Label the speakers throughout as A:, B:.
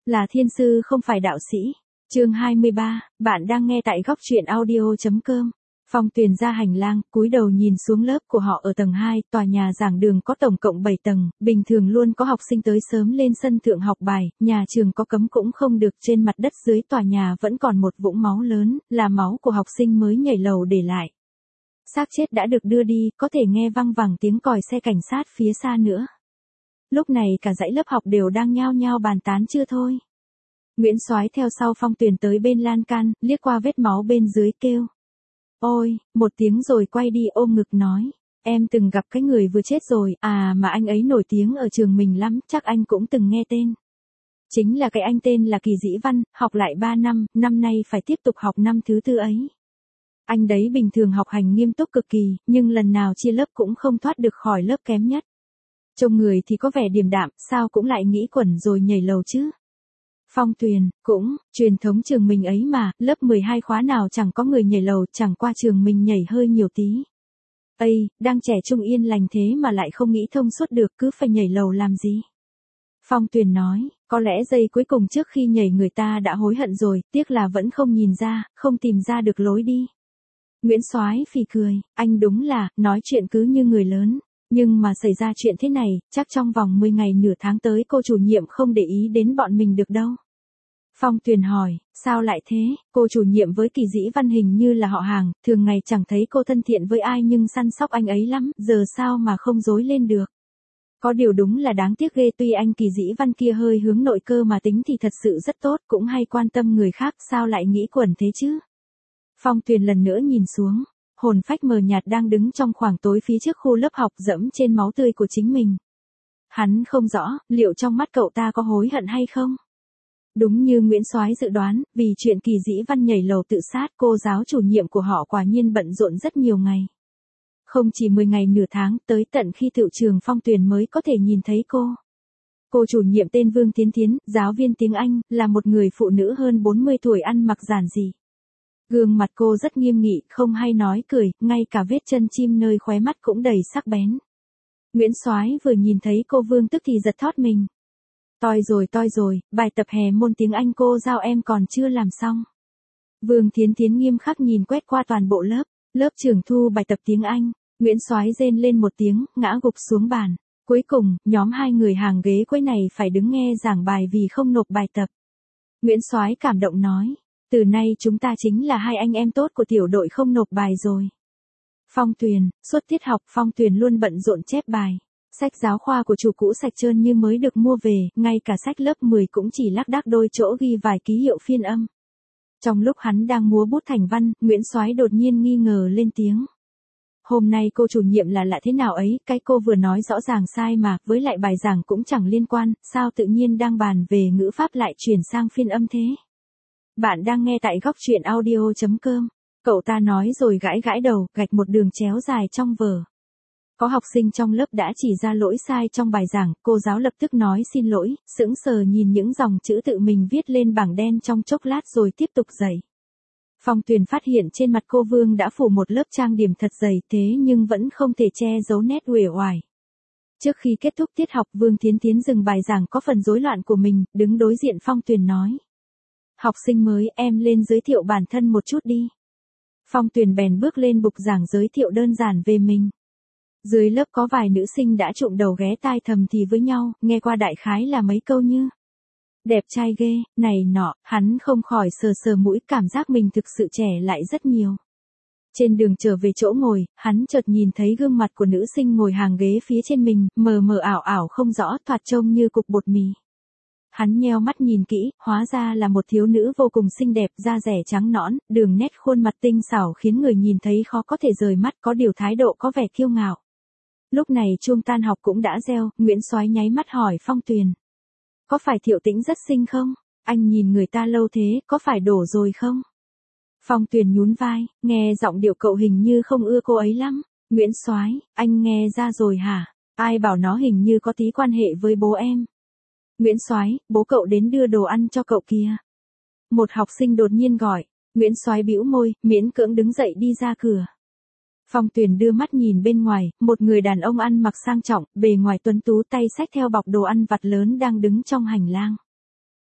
A: Là thiên sư không phải đạo sĩ. Chương 23, bạn đang nghe tại góc truyện audio.com. Phong Tuyền ra hành lang, cúi đầu nhìn xuống lớp của họ ở tầng 2, tòa nhà giảng đường có tổng cộng 7 tầng, bình thường luôn có học sinh tới sớm lên sân thượng học bài, nhà trường có cấm cũng không được. Trên mặt đất dưới tòa nhà vẫn còn một vũng máu lớn, là máu của học sinh mới nhảy lầu để lại. Xác chết đã được đưa đi, có thể nghe văng vẳng tiếng còi xe cảnh sát phía xa nữa. Lúc này cả dãy lớp học đều đang nhao nhao bàn tán chưa thôi. Nguyễn Soái theo sau Phong Tuyền tới bên lan can, liếc qua vết máu bên dưới kêu. Ôi, một tiếng rồi quay đi ôm ngực nói. Em từng gặp cái người vừa chết rồi, mà anh ấy nổi tiếng ở trường mình lắm, chắc anh cũng từng nghe tên. Chính là cái anh tên là Kỳ Dĩ Văn, học lại 3 năm, năm nay phải tiếp tục học năm thứ 4 ấy. Anh đấy bình thường học hành nghiêm túc cực kỳ, nhưng lần nào chia lớp cũng không thoát được khỏi lớp kém nhất. Trông người thì có vẻ điềm đạm, sao cũng lại nghĩ quẩn rồi nhảy lầu chứ. Phong Tuyền, cũng, truyền thống trường mình ấy mà, lớp 12 khóa nào chẳng có người nhảy lầu, chẳng qua trường mình nhảy hơi nhiều tí. Ây, đang trẻ trung yên lành thế mà lại không nghĩ thông suốt được, cứ phải nhảy lầu làm gì. Phong Tuyền nói, có lẽ giây cuối cùng trước khi nhảy người ta đã hối hận rồi, tiếc là vẫn không nhìn ra, không tìm ra được lối đi. Nguyễn Soái phì cười, anh đúng là, nói chuyện cứ như người lớn. Nhưng mà xảy ra chuyện thế này, chắc trong vòng 10 ngày nửa tháng tới cô chủ nhiệm không để ý đến bọn mình được đâu. Phong Tuyền hỏi, sao lại thế, cô chủ nhiệm với Kỳ Dĩ Văn hình như là họ hàng, thường ngày chẳng thấy cô thân thiện với ai nhưng săn sóc anh ấy lắm, giờ sao mà không dối lên được. Có điều đúng là đáng tiếc ghê, tuy anh Kỳ Dĩ Văn kia hơi hướng nội cơ mà tính thì thật sự rất tốt, cũng hay quan tâm người khác, sao lại nghĩ quẩn thế chứ. Phong Tuyền lần nữa nhìn xuống. Hồn phách mờ nhạt đang đứng trong khoảng tối phía trước khu lớp học dẫm trên máu tươi của chính mình. Hắn không rõ, liệu trong mắt cậu ta có hối hận hay không? Đúng như Nguyễn Soái dự đoán, vì chuyện Kỳ Dĩ Văn nhảy lầu tự sát, cô giáo chủ nhiệm của họ quả nhiên bận rộn rất nhiều ngày. Không chỉ 10 ngày nửa tháng, tới tận khi tựu trường Phong Tuyền mới có thể nhìn thấy cô. Cô chủ nhiệm tên Vương Tiến Tiến, giáo viên tiếng Anh, là một người phụ nữ hơn 40 tuổi ăn mặc giản dị. Gương mặt cô rất nghiêm nghị, không hay nói cười, ngay cả vết chân chim nơi khóe mắt cũng đầy sắc bén. Nguyễn Soái vừa nhìn thấy cô Vương tức thì giật thót mình. Toi rồi, bài tập hè môn tiếng Anh cô giao em còn chưa làm xong. Vương Thiến Thiến nghiêm khắc nhìn quét qua toàn bộ lớp, lớp trưởng thu bài tập tiếng Anh, Nguyễn Soái rên lên một tiếng, ngã gục xuống bàn. Cuối cùng, nhóm 2 người hàng ghế cuối này phải đứng nghe giảng bài vì không nộp bài tập. Nguyễn Soái cảm động nói. Từ nay chúng ta chính là 2 anh em tốt của tiểu đội không nộp bài rồi. Phong Tuyền, suốt tiết học Phong Tuyền luôn bận rộn chép bài. Sách giáo khoa của chủ cũ sạch trơn như mới được mua về, ngay cả sách lớp 10 cũng chỉ lác đác đôi chỗ ghi vài ký hiệu phiên âm. Trong lúc hắn đang múa bút thành văn, Nguyễn Soái đột nhiên nghi ngờ lên tiếng. Hôm nay cô chủ nhiệm là lạ thế nào ấy, cái cô vừa nói rõ ràng sai mà, với lại bài giảng cũng chẳng liên quan, sao tự nhiên đang bàn về ngữ pháp lại chuyển sang phiên âm thế? Bạn đang nghe tại góc truyện audio.com. Cậu ta nói rồi gãi gãi đầu, gạch một đường chéo dài trong vở. Có học sinh trong lớp đã chỉ ra lỗi sai trong bài giảng, cô giáo lập tức nói xin lỗi, sững sờ nhìn những dòng chữ tự mình viết lên bảng đen trong chốc lát rồi tiếp tục dạy. Phong Tuyền phát hiện trên mặt cô Vương đã phủ một lớp trang điểm thật dày thế nhưng vẫn không thể che giấu nét uể oải. Trước khi kết thúc tiết học Vương Thiến Thiến dừng bài giảng có phần rối loạn của mình, đứng đối diện Phong Tuyền nói. Học sinh mới, em lên giới thiệu bản thân một chút đi. Phong Tuyền bèn bước lên bục giảng giới thiệu đơn giản về mình. Dưới lớp có vài nữ sinh đã trụm đầu ghé tai thầm thì với nhau, nghe qua đại khái là mấy câu như. Đẹp trai ghê, này nọ, hắn không khỏi sờ sờ mũi, cảm giác mình thực sự trẻ lại rất nhiều. Trên đường trở về chỗ ngồi, hắn chợt nhìn thấy gương mặt của nữ sinh ngồi hàng ghế phía trên mình, mờ mờ ảo ảo không rõ, thoạt trông như cục bột mì. Hắn nheo mắt nhìn kỹ, hóa ra là một thiếu nữ vô cùng xinh đẹp, da dẻ trắng nõn, đường nét khuôn mặt tinh xảo khiến người nhìn thấy khó có thể rời mắt, có điều thái độ có vẻ kiêu ngạo. Lúc này chuông tan học cũng đã reo, Nguyễn Soái nháy mắt hỏi Phong Tuyền. Có phải Thiệu Tĩnh rất xinh không? Anh nhìn người ta lâu thế, có phải đổ rồi không? Phong Tuyền nhún vai, nghe giọng điệu cậu hình như không ưa cô ấy lắm. Nguyễn Soái, anh nghe ra rồi hả? Ai bảo nó hình như có tí quan hệ với bố em? Nguyễn Soái, bố cậu đến đưa đồ ăn cho cậu kìa. Một học sinh đột nhiên gọi, Nguyễn Soái bĩu môi, miễn cưỡng đứng dậy đi ra cửa. Phong Tuyền đưa mắt nhìn bên ngoài, một người đàn ông ăn mặc sang trọng, bề ngoài tuấn tú tay xách theo bọc đồ ăn vặt lớn đang đứng trong hành lang.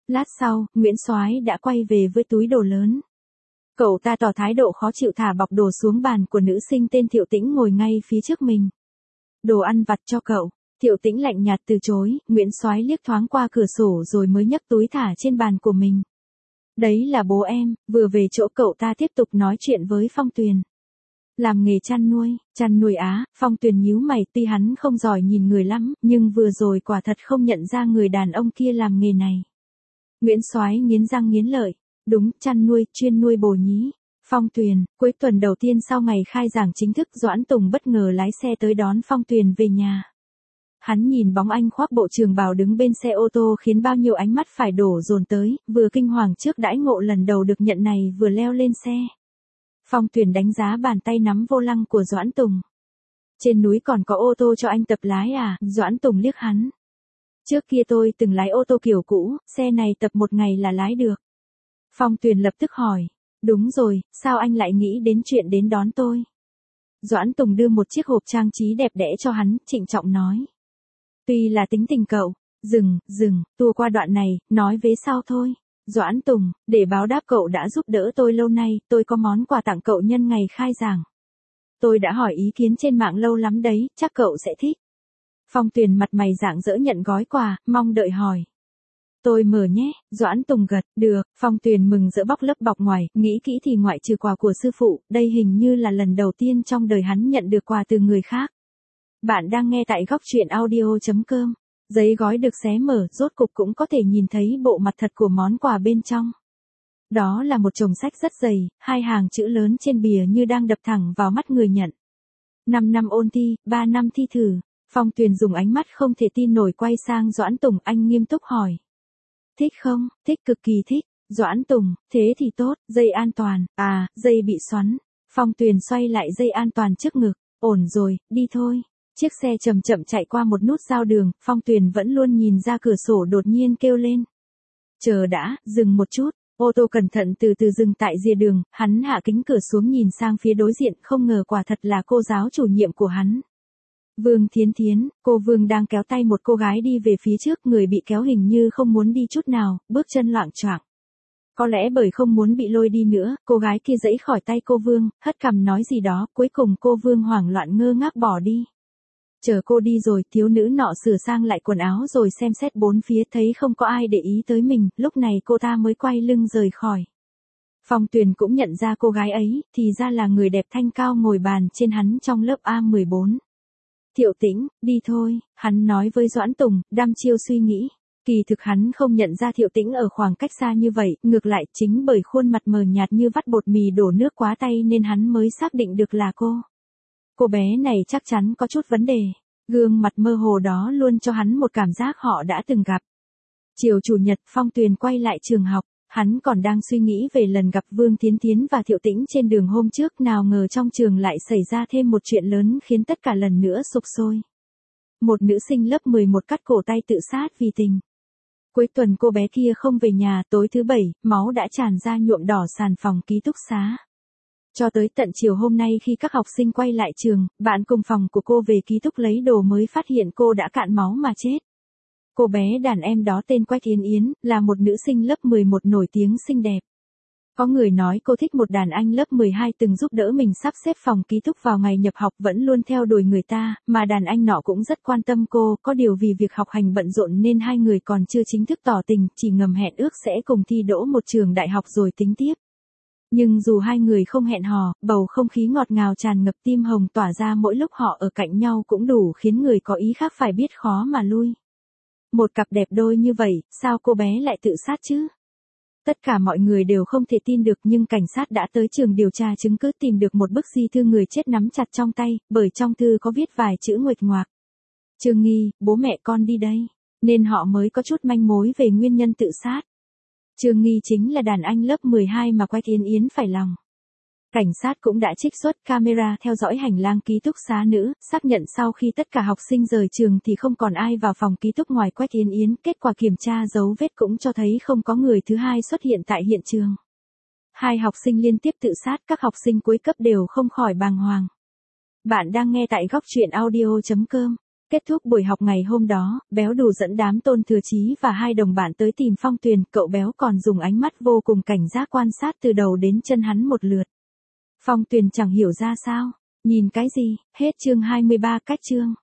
A: Lát sau, Nguyễn Soái đã quay về với túi đồ lớn. Cậu ta tỏ thái độ khó chịu thả bọc đồ xuống bàn của nữ sinh tên Thiệu Tĩnh ngồi ngay phía trước mình. Đồ ăn vặt cho cậu. Thiệu Tĩnh lạnh nhạt từ chối, Nguyễn Soái liếc thoáng qua cửa sổ rồi mới nhấc túi thả trên bàn của mình. Đấy là bố em. Vừa về chỗ cậu ta tiếp tục nói chuyện với Phong Tuyền. Làm nghề chăn nuôi á. Phong Tuyền nhíu mày, tuy hắn không giỏi nhìn người lắm, nhưng vừa rồi quả thật không nhận ra người đàn ông kia làm nghề này. Nguyễn Soái nghiến răng nghiến lợi. Đúng, chăn nuôi, chuyên nuôi bồ nhí. Phong Tuyền, cuối tuần đầu tiên sau ngày khai giảng chính thức, Doãn Tùng bất ngờ lái xe tới đón Phong Tuyền về nhà. Hắn nhìn bóng anh khoác bộ trường bào đứng bên xe ô tô khiến bao nhiêu ánh mắt phải đổ dồn tới, vừa kinh hoàng trước đãi ngộ lần đầu được nhận này vừa leo lên xe. Phong Tuyền đánh giá bàn tay nắm vô lăng của Doãn Tùng. Trên núi còn có ô tô cho anh tập lái à? Doãn Tùng liếc hắn. Trước kia tôi từng lái ô tô kiểu cũ, xe này tập một ngày là lái được. Phong Tuyền lập tức hỏi. Đúng rồi, sao anh lại nghĩ đến chuyện đến đón tôi? Doãn Tùng đưa một chiếc hộp trang trí đẹp đẽ cho hắn, trịnh trọng nói. Tuy là tính tình cậu. Dừng, tua qua đoạn này, nói vế sau thôi. Doãn Tùng, để báo đáp cậu đã giúp đỡ tôi lâu nay, tôi có món quà tặng cậu nhân ngày khai giảng. Tôi đã hỏi ý kiến trên mạng lâu lắm đấy, chắc cậu sẽ thích. Phong Tuyền mặt mày rạng rỡ nhận gói quà, mong đợi hỏi. Tôi mở nhé. Doãn Tùng gật. Được. Phong Tuyền mừng rỡ bóc lớp bọc ngoài, nghĩ kỹ thì ngoại trừ quà của sư phụ, đây hình như là lần đầu tiên trong đời hắn nhận được quà từ người khác. Bạn đang nghe tại góc truyện audio.com. Giấy gói được xé mở, rốt cục cũng có thể nhìn thấy bộ mặt thật của món quà bên trong. Đó là một chồng sách rất dày, 2 hàng chữ lớn trên bìa như đang đập thẳng vào mắt người nhận. 5 năm ôn thi, 3 năm thi thử. Phong Tuyền dùng ánh mắt không thể tin nổi quay sang Doãn Tùng, anh nghiêm túc hỏi. Thích không? Thích, cực kỳ thích. Doãn Tùng, thế thì tốt, dây an toàn. À, dây bị xoắn. Phong Tuyền xoay lại dây an toàn trước ngực. Ổn rồi, đi thôi. Chiếc xe chậm chậm chạy qua một nút giao đường, Phong Tuyền vẫn luôn nhìn ra cửa sổ đột nhiên kêu lên. Chờ đã, dừng một chút. Ô tô cẩn thận từ từ dừng tại rìa đường, hắn hạ kính cửa xuống nhìn sang phía đối diện, không ngờ quả thật là cô giáo chủ nhiệm của hắn. Vương Thiến Thiến, cô Vương đang kéo tay một cô gái đi về phía trước, người bị kéo hình như không muốn đi chút nào, bước chân loạng choạng. Có lẽ bởi không muốn bị lôi đi nữa, cô gái kia giãy khỏi tay cô Vương, hất cằm nói gì đó, cuối cùng cô Vương hoảng loạn ngơ ngác bỏ đi. Chờ cô đi rồi, thiếu nữ nọ sửa sang lại quần áo rồi xem xét bốn phía, thấy không có ai để ý tới mình, lúc này cô ta mới quay lưng rời khỏi. Phong Tuyền cũng nhận ra cô gái ấy, thì ra là người đẹp thanh cao ngồi bàn trên hắn trong lớp A14. Thiệu Tĩnh, đi thôi, hắn nói với Doãn Tùng, đăm chiêu suy nghĩ. Kỳ thực hắn không nhận ra Thiệu Tĩnh ở khoảng cách xa như vậy, ngược lại chính bởi khuôn mặt mờ nhạt như vắt bột mì đổ nước quá tay nên hắn mới xác định được là cô. Cô bé này chắc chắn có chút vấn đề. Gương mặt mơ hồ đó luôn cho hắn một cảm giác họ đã từng gặp. Chiều chủ nhật, Phong Tuyền quay lại trường học. Hắn còn đang suy nghĩ về lần gặp Vương Thiến Thiến và Thiệu Tĩnh trên đường hôm trước, nào ngờ trong trường lại xảy ra thêm một chuyện lớn khiến tất cả lần nữa sục sôi. Một nữ sinh lớp 11 cắt cổ tay tự sát vì tình. Cuối tuần cô bé kia không về nhà, tối thứ Bảy, máu đã tràn ra nhuộm đỏ sàn phòng ký túc xá. Cho tới tận chiều hôm nay khi các học sinh quay lại trường, bạn cùng phòng của cô về ký túc lấy đồ mới phát hiện cô đã cạn máu mà chết. Cô bé đàn em đó tên Quách Yến Yến, là một nữ sinh lớp 11 nổi tiếng xinh đẹp. Có người nói cô thích một đàn anh lớp 12 từng giúp đỡ mình sắp xếp phòng ký túc vào ngày nhập học, vẫn luôn theo đuổi người ta, mà đàn anh nọ cũng rất quan tâm cô, có điều vì việc học hành bận rộn nên hai người còn chưa chính thức tỏ tình, chỉ ngầm hẹn ước sẽ cùng thi đỗ một trường đại học rồi tính tiếp. Nhưng dù hai người không hẹn hò, bầu không khí ngọt ngào tràn ngập tim hồng tỏa ra mỗi lúc họ ở cạnh nhau cũng đủ khiến người có ý khác phải biết khó mà lui. Một cặp đẹp đôi như vậy, sao cô bé lại tự sát chứ? Tất cả mọi người đều không thể tin được, nhưng cảnh sát đã tới trường điều tra chứng cứ, tìm được một bức di thư người chết nắm chặt trong tay, bởi trong thư có viết vài chữ nguệch ngoạc. Trương Nghi, bố mẹ con đi đây, nên họ mới có chút manh mối về nguyên nhân tự sát. Trương Nghi chính là đàn anh lớp 12 mà Quách Yến Yến phải lòng. Cảnh sát cũng đã trích xuất camera theo dõi hành lang ký túc xá nữ, xác nhận sau khi tất cả học sinh rời trường thì không còn ai vào phòng ký túc ngoài Quách Yến Yến, kết quả kiểm tra dấu vết cũng cho thấy không có người thứ hai xuất hiện tại hiện trường. 2 học sinh liên tiếp tự sát, các học sinh cuối cấp đều không khỏi bàng hoàng. Bạn đang nghe tại góc truyện audio.com. Kết thúc buổi học ngày hôm đó, Béo Đù dẫn đám Tôn Thừa Chí và hai đồng bạn tới tìm Phong Tuyền, cậu Béo còn dùng ánh mắt vô cùng cảnh giác quan sát từ đầu đến chân hắn một lượt. Phong Tuyền chẳng hiểu ra sao, nhìn cái gì, hết chương 23 cách chương.